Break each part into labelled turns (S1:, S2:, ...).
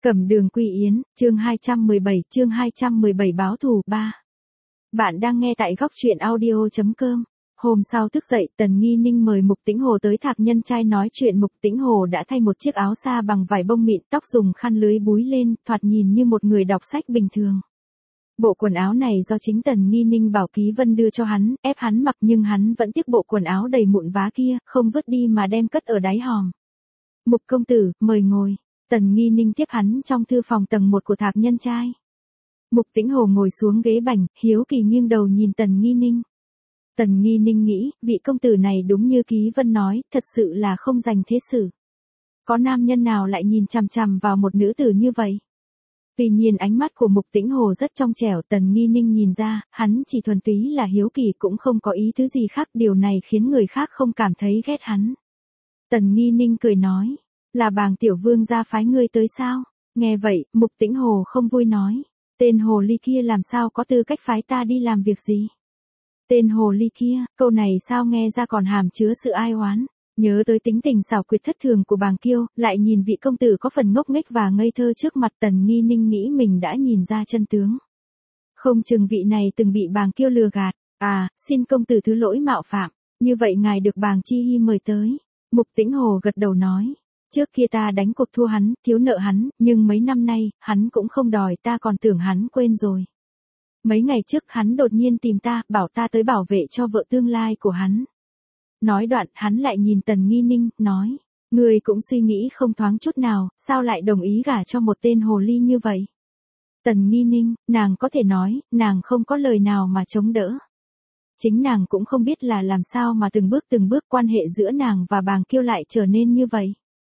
S1: Cẩm Đường Quy Yến, chương 217 báo thù 3. Bạn đang nghe tại góc truyện audio.com. Hôm sau thức dậy, Tần Nghi Ninh mời Mục Tĩnh Hồ tới Thạc Nhân Trai nói chuyện. Mục Tĩnh Hồ đã thay một chiếc áo sa bằng vải bông mịn, tóc dùng khăn lưới búi lên, thoạt nhìn như một người đọc sách bình thường. Bộ quần áo này do chính Tần Nghi Ninh bảo Ký Vân đưa cho hắn, ép hắn mặc nhưng hắn vẫn tiếc bộ quần áo đầy mụn vá kia, không vứt đi mà đem cất ở đáy hòm. Mục công tử, mời ngồi. Tần Nghi Ninh tiếp hắn trong thư phòng tầng 1 của Thạc Nhân Trai. Mục Tĩnh Hồ ngồi xuống ghế bành, hiếu kỳ nghiêng đầu nhìn Tần Nghi Ninh. Tần Nghi Ninh nghĩ, vị công tử này đúng như Ký Vân nói, thật sự là không dành thế sự. Có nam nhân nào lại nhìn chằm chằm vào một nữ tử như vậy? Tuy nhiên ánh mắt của Mục Tĩnh Hồ rất trong trẻo, Tần Nghi Ninh nhìn ra, hắn chỉ thuần túy là hiếu kỳ cũng không có ý thứ gì khác, điều này khiến người khác không cảm thấy ghét hắn. Tần Nghi Ninh cười nói, là Bàng tiểu vương gia phái ngươi tới sao? Nghe vậy, Mục Tĩnh Hồ không vui nói, tên hồ ly kia làm sao có tư cách phái ta đi làm việc gì? Tên hồ ly kia, câu này sao nghe ra còn hàm chứa sự ai oán. Nhớ tới tính tình xảo quyệt thất thường của Bàng Kiêu, lại nhìn vị công tử có phần ngốc nghếch và ngây thơ trước mặt, Tần Nghi Ninh nghĩ mình đã nhìn ra chân tướng. Không chừng vị này từng bị Bàng Kiêu lừa gạt. À, xin công tử thứ lỗi mạo phạm, như vậy ngài được Bàng Chi Hi mời tới. Mục Tĩnh Hồ gật đầu nói, trước kia ta đánh cuộc thua hắn, thiếu nợ hắn, nhưng mấy năm nay, hắn cũng không đòi, ta còn tưởng hắn quên rồi. Mấy ngày trước hắn đột nhiên tìm ta, bảo ta tới bảo vệ cho vợ tương lai của hắn. Nói đoạn, hắn lại nhìn Tần Nghi Ninh, nói, ngươi cũng suy nghĩ không thoáng chút nào, sao lại đồng ý gả cho một tên hồ ly như vậy? Tần Nghi Ninh, nàng có thể nói, nàng không có lời nào mà chống đỡ. Chính nàng cũng không biết là làm sao mà từng bước quan hệ giữa nàng và Bàng Kiêu lại trở nên như vậy.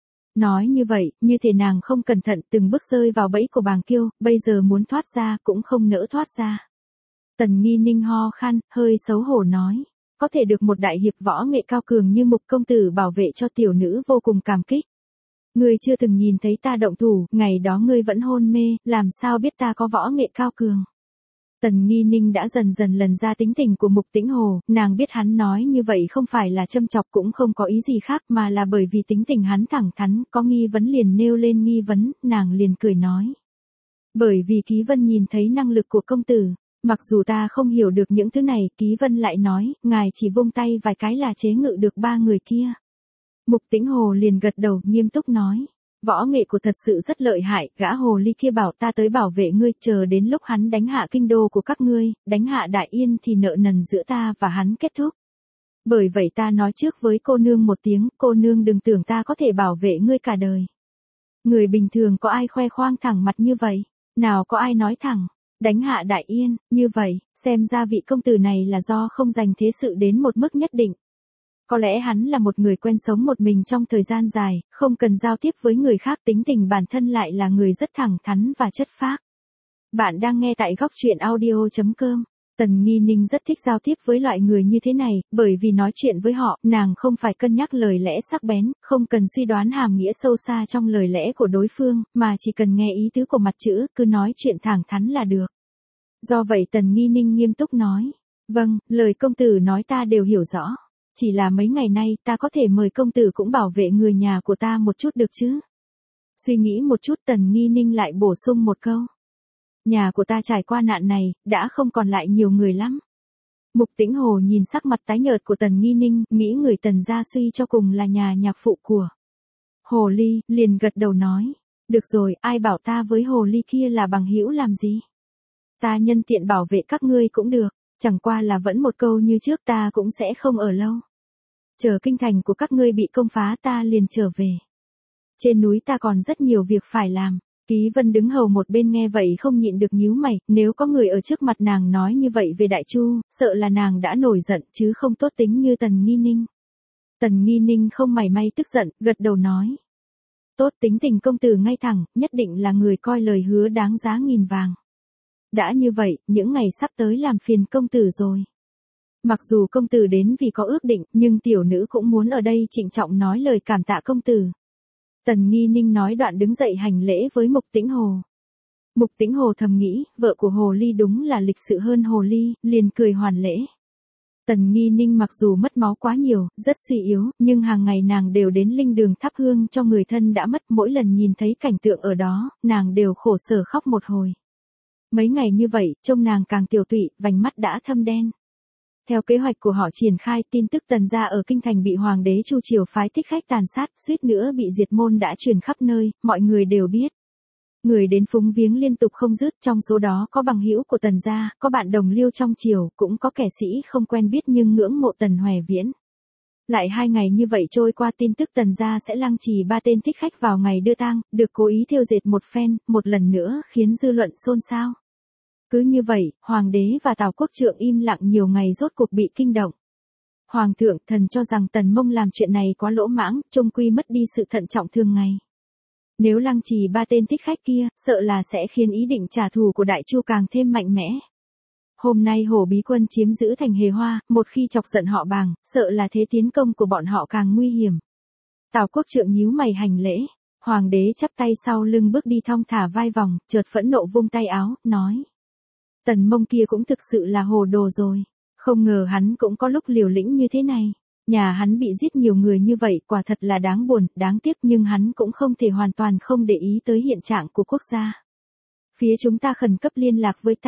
S1: Nói như vậy, như thể nàng không cẩn thận từng bước rơi vào bẫy của Bàng Kiêu, bây giờ muốn thoát ra cũng không nỡ thoát ra. Tần Nghi Ninh ho khan, hơi xấu hổ nói, có thể được một đại hiệp võ nghệ cao cường như Mục công tử bảo vệ cho tiểu nữ vô cùng cảm kích. Ngươi chưa từng nhìn thấy ta động thủ, ngày đó ngươi vẫn hôn mê, làm sao biết ta có võ nghệ cao cường. Tần Nghi Ninh đã dần dần lần ra tính tình của Mục Tĩnh Hồ, nàng biết hắn nói như vậy không phải là châm chọc cũng không có ý gì khác mà là bởi vì tính tình hắn thẳng thắn, có nghi vấn liền nêu lên nghi vấn, nàng liền cười nói. Bởi vì Ký Vân nhìn thấy năng lực của công tử, mặc dù ta không hiểu được những thứ này, Ký Vân lại nói, ngài chỉ vung tay vài cái là chế ngự được 3 người kia. Mục Tĩnh Hồ liền gật đầu, nghiêm túc nói. Võ nghệ của thật sự rất lợi hại, gã hồ ly kia bảo ta tới bảo vệ ngươi, chờ đến lúc hắn đánh hạ kinh đô của các ngươi, đánh hạ Đại Yên thì nợ nần giữa ta và hắn kết thúc. Bởi vậy ta nói trước với cô nương một tiếng, cô nương đừng tưởng ta có thể bảo vệ ngươi cả đời. Người bình thường có ai khoe khoang thẳng mặt như vậy, nào có ai nói thẳng, đánh hạ Đại Yên, như vậy, xem ra vị công tử này là do không dành thế sự đến một mức nhất định. Có lẽ hắn là một người quen sống một mình trong thời gian dài, không cần giao tiếp với người khác, tính tình bản thân lại là người rất thẳng thắn và chất phác. Bạn đang nghe tại góc truyện audio.com. Tần Nghi Ninh rất thích giao tiếp với loại người như thế này, bởi vì nói chuyện với họ, nàng không phải cân nhắc lời lẽ sắc bén, không cần suy đoán hàm nghĩa sâu xa trong lời lẽ của đối phương, mà chỉ cần nghe ý tứ của mặt chữ, cứ nói chuyện thẳng thắn là được. Do vậy Tần Nghi Ninh nghiêm túc nói, vâng, lời công tử nói ta đều hiểu rõ. Chỉ là mấy ngày nay ta có thể mời công tử cũng bảo vệ người nhà của ta một chút được chứ? Suy nghĩ một chút Tần Nghi Ninh lại bổ sung một câu. Nhà của ta trải qua nạn này, đã không còn lại nhiều người lắm. Mục Tĩnh Hồ nhìn sắc mặt tái nhợt của Tần Nghi Ninh, nghĩ người Tần gia suy cho cùng là nhà nhạc phụ của hồ ly, liền gật đầu nói. Được rồi, ai bảo ta với hồ ly kia là bằng hữu làm gì? Ta nhân tiện bảo vệ các ngươi cũng được. Chẳng qua là vẫn một câu như trước, ta cũng sẽ không ở lâu. Chờ kinh thành của các ngươi bị công phá ta liền trở về. Trên núi ta còn rất nhiều việc phải làm. Ký Vân đứng hầu một bên nghe vậy không nhịn được nhíu mày, nếu có người ở trước mặt nàng nói như vậy về Đại Chu, sợ là nàng đã nổi giận chứ không tốt tính như Tần Nghi Ninh. Tần Nghi Ninh không mảy may tức giận, gật đầu nói. Tốt, tính tình công tử ngay thẳng, nhất định là người coi lời hứa đáng giá nghìn vàng. Đã như vậy, những ngày sắp tới làm phiền công tử rồi. Mặc dù công tử đến vì có ước định, nhưng tiểu nữ cũng muốn ở đây trịnh trọng nói lời cảm tạ công tử. Tần Nghi Ninh nói đoạn đứng dậy hành lễ với Mục Tĩnh Hồ. Mục Tĩnh Hồ thầm nghĩ, vợ của hồ ly đúng là lịch sự hơn hồ ly, liền cười hoàn lễ. Tần Nghi Ninh mặc dù mất máu quá nhiều, rất suy yếu, nhưng hàng ngày nàng đều đến linh đường thắp hương cho người thân đã mất, mỗi lần nhìn thấy cảnh tượng ở đó, nàng đều khổ sở khóc một hồi. Mấy ngày như vậy, trông nàng càng tiểu tụy, vành mắt đã thâm đen. Theo kế hoạch của họ triển khai, tin tức Tần gia ở kinh thành bị hoàng đế Chu Triều phái thích khách tàn sát, suýt nữa bị diệt môn đã truyền khắp nơi, mọi người đều biết. Người đến phúng viếng liên tục không dứt, trong số đó có bằng hữu của Tần gia, có bạn đồng liêu trong triều, cũng có kẻ sĩ không quen biết nhưng ngưỡng mộ Tần Hoè Viễn. Lại 2 ngày như vậy trôi qua, tin tức Tần gia sẽ lăng trì 3 tên thích khách vào ngày đưa tang, được cố ý thêu dệt một phen, một lần nữa khiến dư luận xôn xao. Cứ như vậy, hoàng đế và Tào Quốc Trượng im lặng nhiều ngày rốt cuộc bị kinh động. Hoàng thượng, thần cho rằng Tần Mông làm chuyện này quá lỗ mãng, chung quy mất đi sự thận trọng thường ngày. Nếu lăng trì 3 tên thích khách kia, sợ là sẽ khiến ý định trả thù của Đại Chu càng thêm mạnh mẽ. Hôm nay Hổ Bí Quân chiếm giữ thành Hề Hoa, một khi chọc giận họ Bàng, sợ là thế tiến công của bọn họ càng nguy hiểm. Tào Quốc Trượng nhíu mày hành lễ, hoàng đế chắp tay sau lưng bước đi thong thả vai vòng, chợt phẫn nộ vung tay áo, nói. Tần Mông kia cũng thực sự là hồ đồ rồi, không ngờ hắn cũng có lúc liều lĩnh như thế này. Nhà hắn bị giết nhiều người như vậy quả thật là đáng buồn, đáng tiếc nhưng hắn cũng không thể hoàn toàn không để ý tới hiện trạng của quốc gia. Phía chúng ta khẩn cấp liên lạc với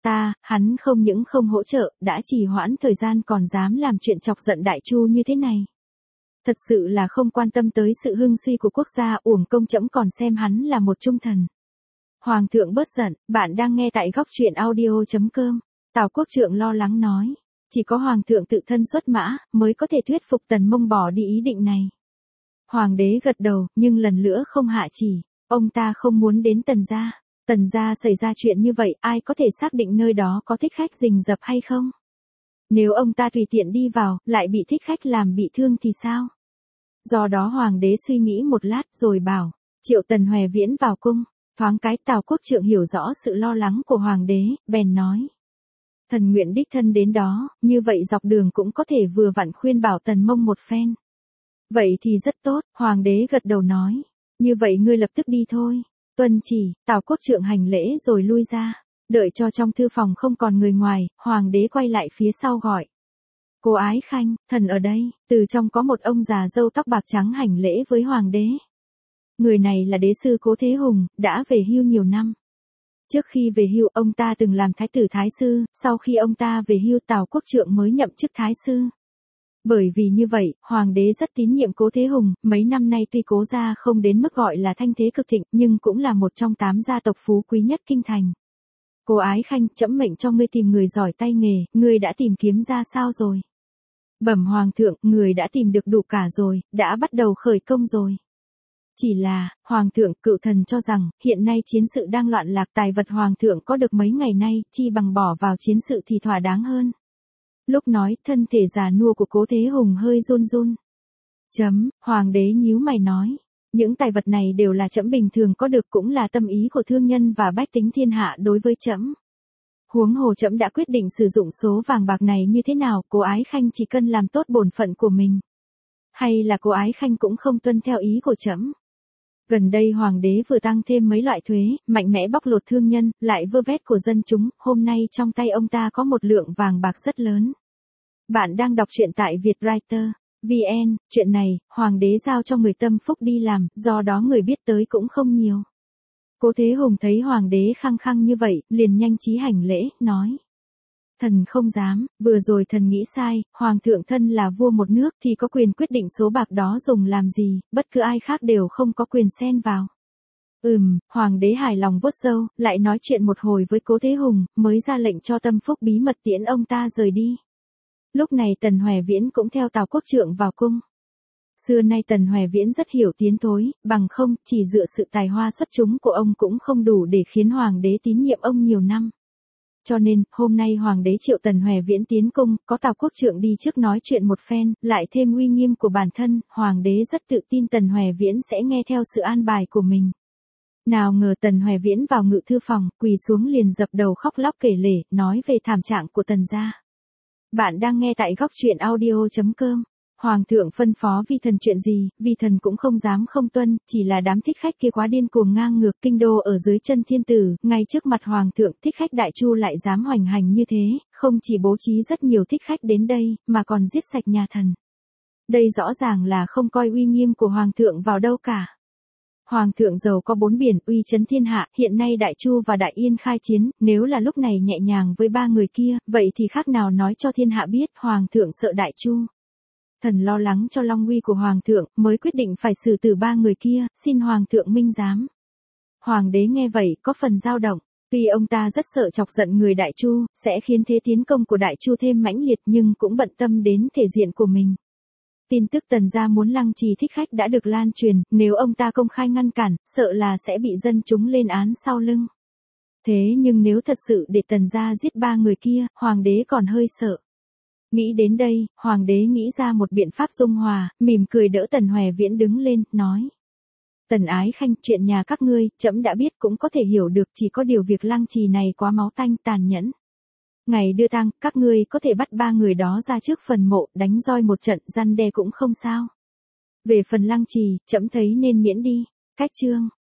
S1: hắn không những không hỗ trợ, đã trì hoãn thời gian còn dám làm chuyện chọc giận Đại Chu như thế này. Thật sự là không quan tâm tới sự hưng suy của quốc gia, uổng công trẫm còn xem hắn là một trung thần. Hoàng thượng bớt giận, bạn đang nghe tại góc truyện audio.com. Tào Quốc Trượng lo lắng nói. Chỉ có hoàng thượng tự thân xuất mã, mới có thể thuyết phục Tần Mông bỏ đi ý định này. Hoàng đế gật đầu, nhưng lần nữa không hạ chỉ. Ông ta không muốn đến Tần gia. Tần gia xảy ra chuyện như vậy, ai có thể xác định nơi đó có thích khách rình rập hay không? Nếu ông ta tùy tiện đi vào, lại bị thích khách làm bị thương thì sao? Do đó hoàng đế suy nghĩ một lát rồi bảo, triệu Tần Hoè Viễn vào cung. Thoáng cái Tào Quốc Trượng hiểu rõ sự lo lắng của hoàng đế, bèn nói. Thần nguyện đích thân đến đó, như vậy dọc đường cũng có thể vừa vặn khuyên bảo Tần Mông một phen. Vậy thì rất tốt, hoàng đế gật đầu nói. Như vậy ngươi lập tức đi thôi. Tuân chỉ, Tào Quốc Trượng hành lễ rồi lui ra. Đợi cho trong thư phòng không còn người ngoài, hoàng đế quay lại phía sau gọi. Cô Ái Khanh, thần ở đây. Từ trong có một ông già râu tóc bạc trắng hành lễ với hoàng đế. Người này là đế sư Cố Thế Hùng, đã về hưu nhiều năm. Trước khi về hưu, ông ta từng làm thái tử thái sư, sau khi ông ta về hưu Tào Quốc Trượng mới nhậm chức thái sư. Bởi vì như vậy, hoàng đế rất tín nhiệm Cố Thế Hùng, mấy năm nay tuy Cố gia không đến mức gọi là thanh thế cực thịnh, nhưng cũng là một trong 8 gia tộc phú quý nhất kinh thành. Cô Ái Khanh, trẫm mệnh cho ngươi tìm người giỏi tay nghề, ngươi đã tìm kiếm ra sao rồi? Bẩm hoàng thượng, người đã tìm được đủ cả rồi, đã bắt đầu khởi công rồi. Chỉ là, hoàng thượng, cựu thần cho rằng, hiện nay chiến sự đang loạn lạc, tài vật hoàng thượng có được mấy ngày nay, chi bằng bỏ vào chiến sự thì thỏa đáng hơn. Lúc nói, thân thể già nua của Cố Thế Hùng hơi run run. Hoàng đế nhíu mày nói, những tài vật này đều là trẫm bình thường có được, cũng là tâm ý của thương nhân và bách tính thiên hạ đối với trẫm. Huống hồ trẫm đã quyết định sử dụng số vàng bạc này như thế nào, cô Ái Khanh chỉ cần làm tốt bổn phận của mình. Hay là cô Ái Khanh cũng không tuân theo ý của trẫm? Gần đây hoàng đế vừa tăng thêm mấy loại thuế, mạnh mẽ bóc lột thương nhân, lại vơ vét của dân chúng, hôm nay trong tay ông ta có một lượng vàng bạc rất lớn. Bạn đang đọc truyện tại Vietwriter VN, chuyện này, hoàng đế giao cho người tâm phúc đi làm, do đó người biết tới cũng không nhiều. Cố Thế Hùng thấy hoàng đế khăng khăng như vậy, liền nhanh trí hành lễ, nói. Thần không dám, vừa rồi thần nghĩ sai, hoàng thượng thân là vua một nước thì có quyền quyết định số bạc đó dùng làm gì, bất cứ ai khác đều không có quyền xen vào. Hoàng đế hài lòng vuốt râu, lại nói chuyện một hồi với Cố Thế Hùng, mới ra lệnh cho tâm phúc bí mật tiễn ông ta rời đi. Lúc này Tần Hoè Viễn cũng theo Tào Quốc Trượng vào cung. Xưa nay Tần Hoè Viễn rất hiểu tiến thối, bằng không, chỉ dựa sự tài hoa xuất chúng của ông cũng không đủ để khiến hoàng đế tín nhiệm ông nhiều năm. Cho nên, hôm nay hoàng đế triệu Tần Hoè Viễn tiến cung, có Tào Quốc Trượng đi trước nói chuyện một phen, lại thêm uy nghiêm của bản thân, hoàng đế rất tự tin Tần Hoè Viễn sẽ nghe theo sự an bài của mình. Nào ngờ Tần Hoè Viễn vào ngự thư phòng, quỳ xuống liền dập đầu khóc lóc kể lể, nói về thảm trạng của Tần gia. Bạn đang nghe tại góc truyện audio.com. Hoàng thượng phân phó vi thần chuyện gì, vi thần cũng không dám không tuân, chỉ là đám thích khách kia quá điên cuồng ngang ngược, kinh đô ở dưới chân thiên tử, ngay trước mặt hoàng thượng, thích khách đại chu lại dám hoành hành như thế, không chỉ bố trí rất nhiều thích khách đến đây, mà còn giết sạch nhà thần. Đây rõ ràng là không coi uy nghiêm của hoàng thượng vào đâu cả. Hoàng thượng giàu có bốn biển, uy chấn thiên hạ, hiện nay Đại Chu và Đại Yên khai chiến, nếu là lúc này nhẹ nhàng với ba người kia, vậy thì khác nào nói cho thiên hạ biết hoàng thượng sợ Đại Chu. Thần lo lắng cho long uy của hoàng thượng, mới quyết định phải xử tử ba người kia, xin hoàng thượng minh giám. Hoàng đế nghe vậy, có phần dao động. Tuy ông ta rất sợ chọc giận người Đại Chu, sẽ khiến thế tiến công của Đại Chu thêm mãnh liệt, nhưng cũng bận tâm đến thể diện của mình. Tin tức Tần gia muốn lăng trì thích khách đã được lan truyền, nếu ông ta công khai ngăn cản, sợ là sẽ bị dân chúng lên án sau lưng. Thế nhưng nếu thật sự để Tần gia giết ba người kia, hoàng đế còn hơi sợ. Nghĩ đến đây, hoàng đế nghĩ ra một biện pháp dung hòa, mỉm cười đỡ Tần Hoè Viễn đứng lên, nói. Tần Ái Khanh, chuyện nhà các ngươi, trẫm đã biết cũng có thể hiểu được, chỉ có điều việc lăng trì này quá máu tanh tàn nhẫn. Ngày đưa tang, các ngươi có thể bắt ba người đó ra trước phần mộ, đánh roi một trận, răn đe cũng không sao. Về phần lăng trì, trẫm thấy nên miễn đi. Cách chương